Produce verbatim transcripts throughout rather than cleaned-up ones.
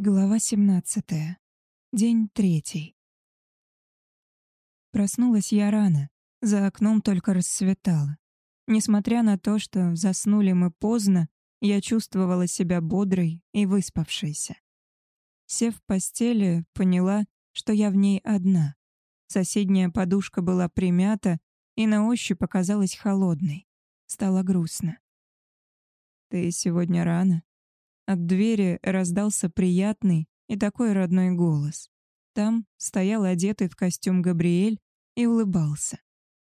Глава семнадцатая. День третий. Проснулась я рано. За окном только рассветало. Несмотря на то, что заснули мы поздно, я чувствовала себя бодрой и выспавшейся. Сев в постели, поняла, что я в ней одна. Соседняя подушка была примята и на ощупь оказалась холодной. Стало грустно. «Ты сегодня рано?» От двери раздался приятный и такой родной голос. Там стоял одетый в костюм Габриэль и улыбался.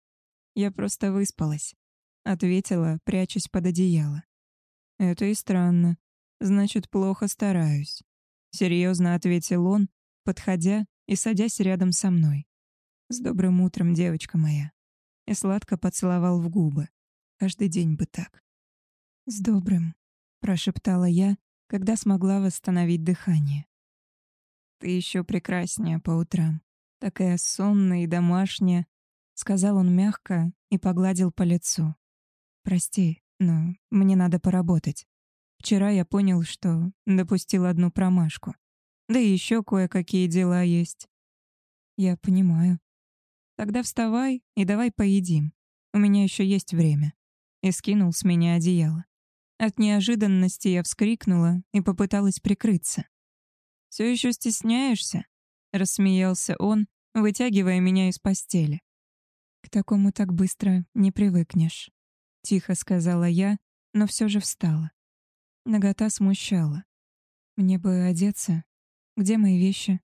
«Я просто выспалась», — ответила, прячась под одеяло. «Это и странно. Значит, плохо стараюсь», — серьезно ответил он, подходя и садясь рядом со мной. «С добрым утром, девочка моя», и сладко поцеловал в губы. Каждый день бы так. «С добрым», — прошептала я, когда смогла восстановить дыхание. «Ты еще прекраснее по утрам, такая сонная и домашняя», — сказал он мягко и погладил по лицу. «Прости, но мне надо поработать. Вчера я понял, что допустил одну промашку. Да и еще кое-какие дела есть». «Я понимаю. Тогда вставай и давай поедим. У меня еще есть время». И скинул с меня одеяло. От неожиданности я вскрикнула и попыталась прикрыться. «Все еще стесняешься?» — рассмеялся он, вытягивая меня из постели. «К такому так быстро не привыкнешь», — тихо сказала я, но все же встала. Нагота смущала. «Мне бы одеться. Где мои вещи?»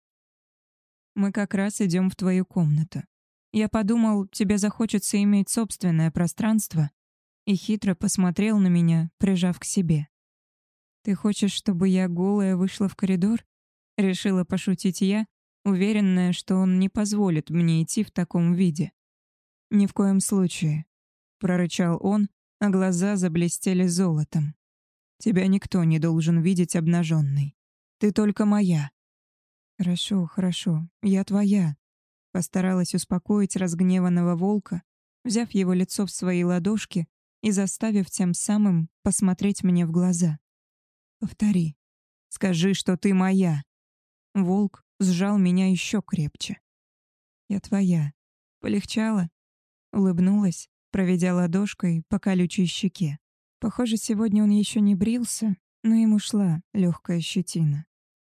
«Мы как раз идем в твою комнату. Я подумал, тебе захочется иметь собственное пространство», и хитро посмотрел на меня, прижав к себе. «Ты хочешь, чтобы я голая вышла в коридор?» Решила пошутить я, уверенная, что он не позволит мне идти в таком виде. «Ни в коем случае», — прорычал он, а глаза заблестели золотом. «Тебя никто не должен видеть обнаженной. Ты только моя». «Хорошо, хорошо, я твоя», — постаралась успокоить разгневанного волка, взяв его лицо в свои ладошки и заставив тем самым посмотреть мне в глаза. «Повтори. Скажи, что ты моя». Волк сжал меня еще крепче. «Я твоя. Полегчало?» Улыбнулась, проведя ладошкой по колючей щеке. Похоже, сегодня он еще не брился, но ему шла легкая щетина.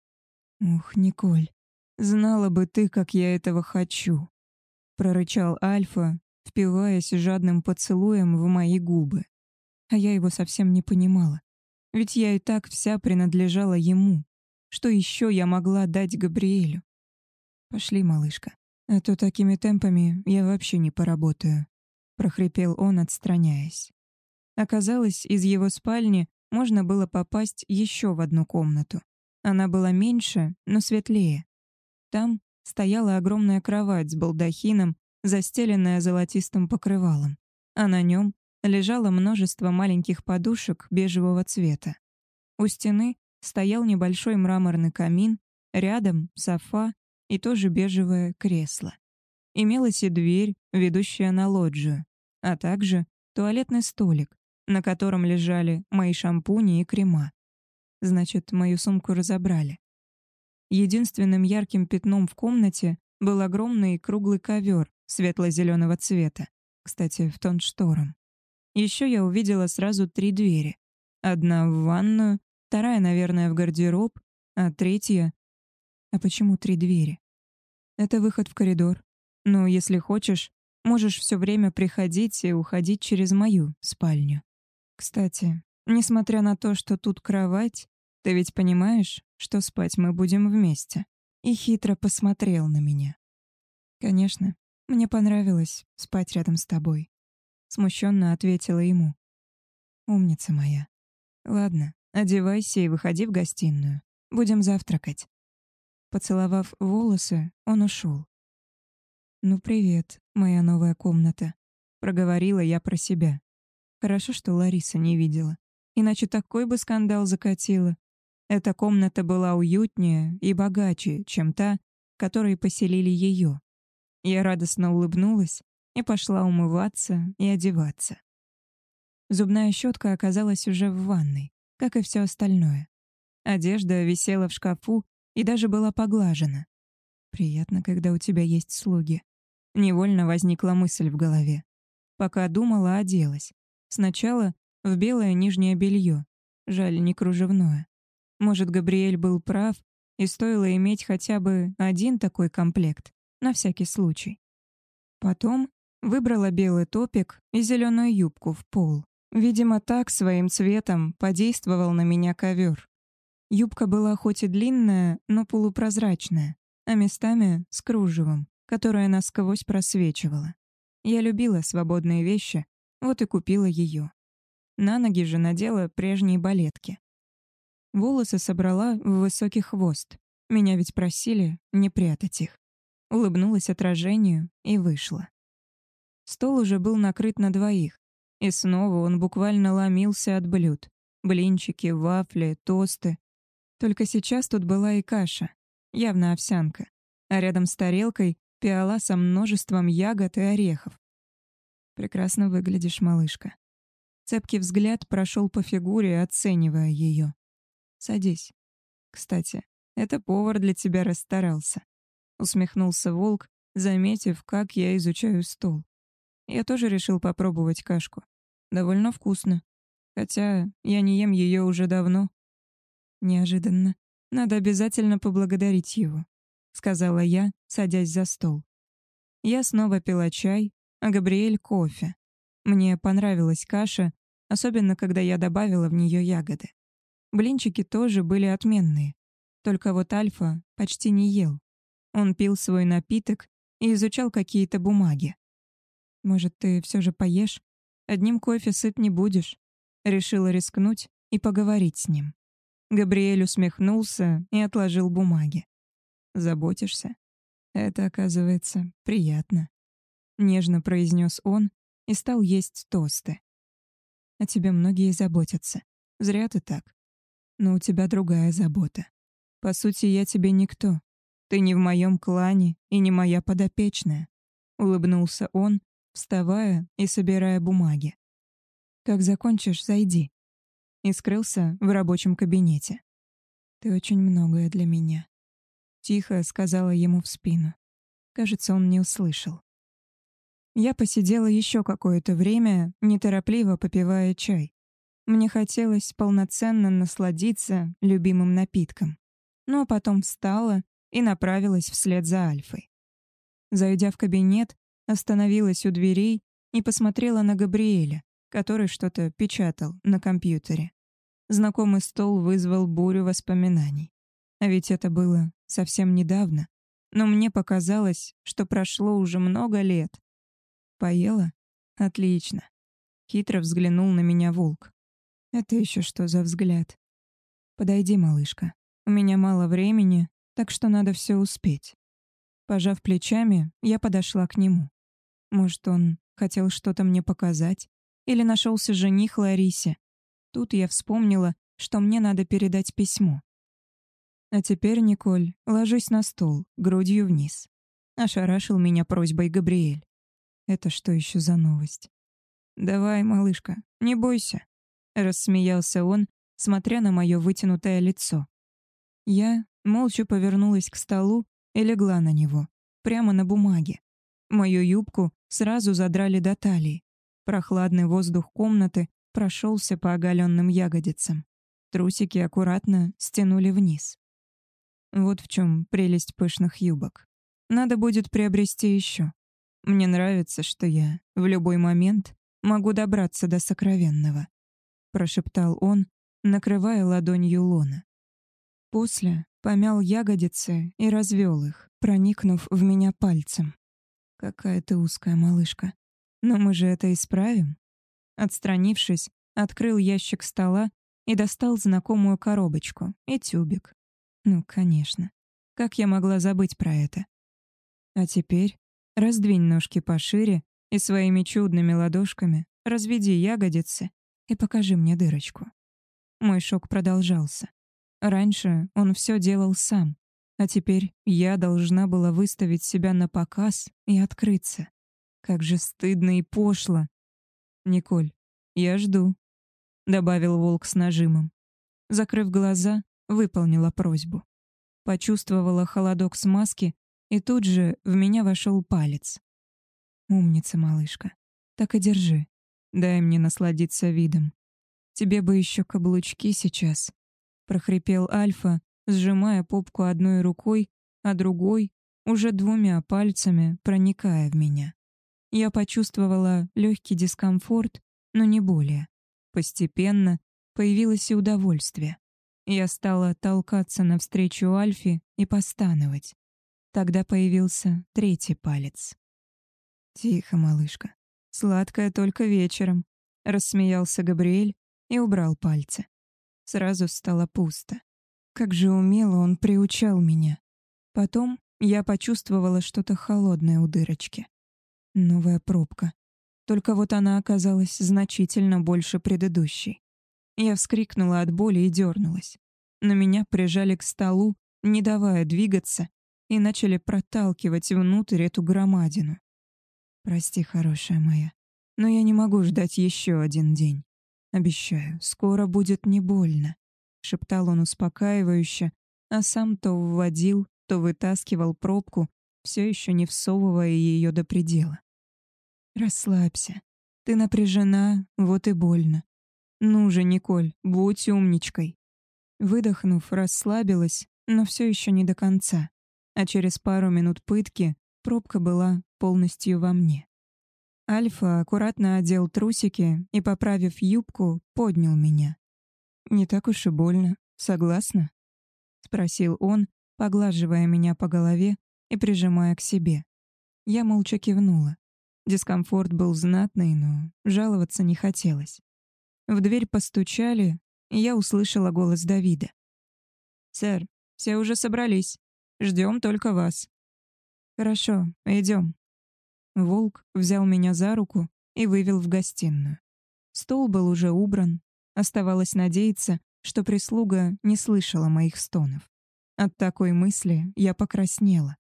«Ух, Николь, знала бы ты, как я этого хочу», — прорычал Альфа, впиваясь жадным поцелуем в мои губы. А я его совсем не понимала. Ведь я и так вся принадлежала ему. Что еще я могла дать Габриэлю? «Пошли, малышка, а то такими темпами я вообще не поработаю», — прохрипел он, отстраняясь. Оказалось, из его спальни можно было попасть еще в одну комнату. Она была меньше, но светлее. Там стояла огромная кровать с балдахином, застеленная золотистым покрывалом, а на нем лежало множество маленьких подушек бежевого цвета. У стены стоял небольшой мраморный камин, рядом софа и тоже бежевое кресло. Имелась и дверь, ведущая на лоджию, а также туалетный столик, на котором лежали мои шампуни и крема. Значит, мою сумку разобрали. Единственным ярким пятном в комнате был огромный круглый ковер светло-зеленого цвета, кстати, в тон шторам. Еще я увидела сразу три двери. Одна в ванную, вторая, наверное, в гардероб, а третья... А почему три двери? Это выход в коридор. Но если хочешь, можешь все время приходить и уходить через мою спальню. Кстати, несмотря на то, что тут кровать, ты ведь понимаешь, что спать мы будем вместе? И хитро посмотрел на меня. Конечно, мне понравилось спать рядом с тобой. Смущенно ответила ему. «Умница моя. Ладно, одевайся и выходи в гостиную. Будем завтракать». Поцеловав волосы, он ушел. «Ну привет, моя новая комната», — проговорила я про себя. Хорошо, что Лариса не видела. Иначе такой бы скандал закатила. Эта комната была уютнее и богаче, чем та, в которой поселили ее. Я радостно улыбнулась и пошла умываться и одеваться. Зубная щетка оказалась уже в ванной, как и все остальное. Одежда висела в шкафу и даже была поглажена. Приятно, когда у тебя есть слуги. Невольно возникла мысль в голове. Пока думала, оделась. Сначала в белое нижнее белье. Жаль, не кружевное. Может, Габриэль был прав, и стоило иметь хотя бы один такой комплект, на всякий случай. Потом выбрала белый топик и зеленую юбку в пол. Видимо, так своим цветом подействовал на меня ковер. Юбка была хоть и длинная, но полупрозрачная, а местами с кружевом, которое насквозь просвечивало. Я любила свободные вещи, вот и купила ее. На ноги же надела прежние балетки. Волосы собрала в высокий хвост. Меня ведь просили не прятать их. Улыбнулась отражению и вышла. Стол уже был накрыт на двоих, и снова он буквально ломился от блюд. Блинчики, вафли, тосты. Только сейчас тут была и каша, явно овсянка, а рядом с тарелкой пиала со множеством ягод и орехов. Прекрасно выглядишь, малышка. Цепкий взгляд прошел по фигуре, оценивая ее. Садись. Кстати, это повар для тебя расстарался. Усмехнулся волк, заметив, как я изучаю стол. Я тоже решил попробовать кашку. Довольно вкусно. Хотя я не ем ее уже давно. Неожиданно. Надо обязательно поблагодарить его, сказала я, садясь за стол. Я снова пила чай, а Габриэль — кофе. Мне понравилась каша, особенно когда я добавила в нее ягоды. Блинчики тоже были отменные. Только вот Альфа почти не ел. Он пил свой напиток и изучал какие-то бумаги. «Может, ты все же поешь? Одним кофе сыт не будешь». Решила рискнуть и поговорить с ним. Габриэль усмехнулся и отложил бумаги. «Заботишься? Это, оказывается, приятно», — нежно произнес он и стал есть тосты. «О тебе многие заботятся. Зря ты так. Но у тебя другая забота. По сути, я тебе никто. Ты не в моем клане и не моя подопечная», — улыбнулся он, вставая и собирая бумаги. «Как закончишь, зайди». И скрылся в рабочем кабинете. «Ты очень многое для меня», — тихо сказала ему в спину. Кажется, он не услышал. Я посидела еще какое-то время, неторопливо попивая чай. Мне хотелось полноценно насладиться любимым напитком. Но потом встала и направилась вслед за Альфой. Зайдя в кабинет, остановилась у дверей и посмотрела на Габриэля, который что-то печатал на компьютере. Знакомый стол вызвал бурю воспоминаний. А ведь это было совсем недавно, но мне показалось, что прошло уже много лет. «Поела? Отлично». Хитро взглянул на меня волк. «Это еще что за взгляд?» «Подойди, малышка. У меня мало времени, так что надо все успеть». Пожав плечами, я подошла к нему. Может, он хотел что-то мне показать? Или нашелся жених Ларисе? Тут я вспомнила, что мне надо передать письмо. «А теперь, Николь, ложись на стол, грудью вниз», — ошарашил меня просьбой Габриэль. Это что еще за новость? «Давай, малышка, не бойся», — рассмеялся он, смотря на мое вытянутое лицо. Я молча повернулась к столу и легла на него, прямо на бумаге. Мою юбку сразу задрали до талии. Прохладный воздух комнаты прошелся по оголенным ягодицам. Трусики аккуратно стянули вниз. Вот в чем прелесть пышных юбок. Надо будет приобрести еще. Мне нравится, что я в любой момент могу добраться до сокровенного, прошептал он, накрывая ладонью лона. После помял ягодицы и развел их, проникнув в меня пальцем. «Какая ты узкая, малышка. Но мы же это исправим». Отстранившись, открыл ящик стола и достал знакомую коробочку и тюбик. Ну, конечно. Как я могла забыть про это? А теперь раздвинь ножки пошире и своими чудными ладошками разведи ягодицы и покажи мне дырочку. Мой шок продолжался. Раньше он все делал сам, а теперь я должна была выставить себя на показ и открыться. Как же стыдно и пошло. «Николь, я жду», — добавил волк с нажимом. Закрыв глаза, выполнила просьбу. почувствовала холодок смазки, и тут же в меня вошел палец. «Умница, малышка. Так и держи. Дай мне насладиться видом. Тебе бы еще каблучки сейчас», — прохрипел Альфа, сжимая попку одной рукой, а другой, уже двумя пальцами, проникая в меня. Я почувствовала легкий дискомфорт, но не более. Постепенно появилось и удовольствие. Я стала толкаться навстречу Альфе и постановать. Тогда появился третий палец. «Тихо, малышка. Сладкое только вечером», — рассмеялся Габриэль и убрал пальцы. Сразу стало пусто. Как же умело он приучал меня. Потом я почувствовала что-то холодное у дырочки. Новая пробка. Только вот она оказалась значительно больше предыдущей. Я вскрикнула от боли и дернулась. Но меня прижали к столу, не давая двигаться, и начали проталкивать внутрь эту громадину. «Прости, хорошая моя, но я не могу ждать еще один день. Обещаю, скоро будет не больно», — шептал он успокаивающе, а сам то вводил, то вытаскивал пробку, все еще не всовывая ее до предела. «Расслабься. Ты напряжена, вот и больно. Ну же, Николь, будь умничкой». Выдохнув, расслабилась, но все еще не до конца, а через пару минут пытки пробка была полностью во мне. Альфа аккуратно одел трусики и, поправив юбку, поднял меня. «Не так уж и больно, согласна?» — спросил он, поглаживая меня по голове и прижимая к себе. Я молча кивнула. Дискомфорт был знатный, но жаловаться не хотелось. В дверь постучали, и я услышала голос Давида. «Сэр, все уже собрались. Ждем только вас». «Хорошо, идем». Волк взял меня за руку и вывел в гостиную. Стол был уже убран. Оставалось надеяться, что прислуга не слышала моих стонов. От такой мысли я покраснела.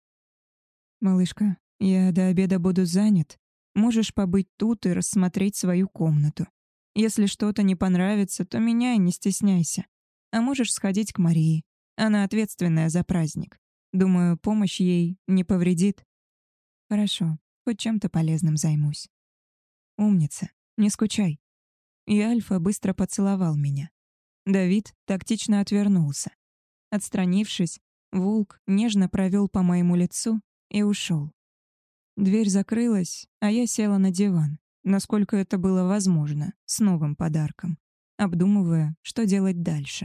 «Малышка, я до обеда буду занят. Можешь побыть тут и рассмотреть свою комнату. Если что-то не понравится, то меняй, не стесняйся. А можешь сходить к Марии. Она ответственная за праздник. Думаю, помощь ей не повредит». «Хорошо, хоть чем-то полезным займусь». «Умница, не скучай». И Альфа быстро поцеловал меня. Давид тактично отвернулся. Отстранившись, волк нежно провел по моему лицу и ушел. Дверь закрылась, а я села на диван, насколько это было возможно, с новым подарком, обдумывая, что делать дальше.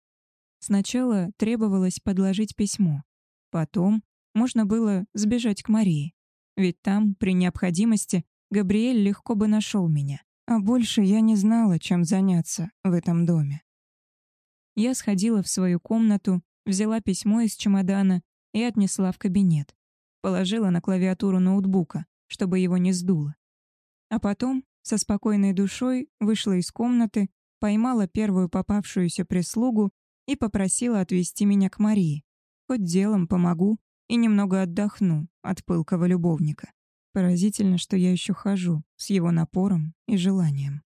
Сначала требовалось подложить письмо. Потом можно было сбежать к Марии. Ведь там, при необходимости, Габриэль легко бы нашел меня. А больше я не знала, чем заняться в этом доме. Я сходила в свою комнату, взяла письмо из чемодана и отнесла в кабинет. Положила на клавиатуру ноутбука, чтобы его не сдуло. А потом, со спокойной душой, вышла из комнаты, поймала первую попавшуюся прислугу и попросила отвезти меня к Марии. Хоть делом помогу и немного отдохну от пылкого любовника. Поразительно, что я еще хожу с его напором и желанием.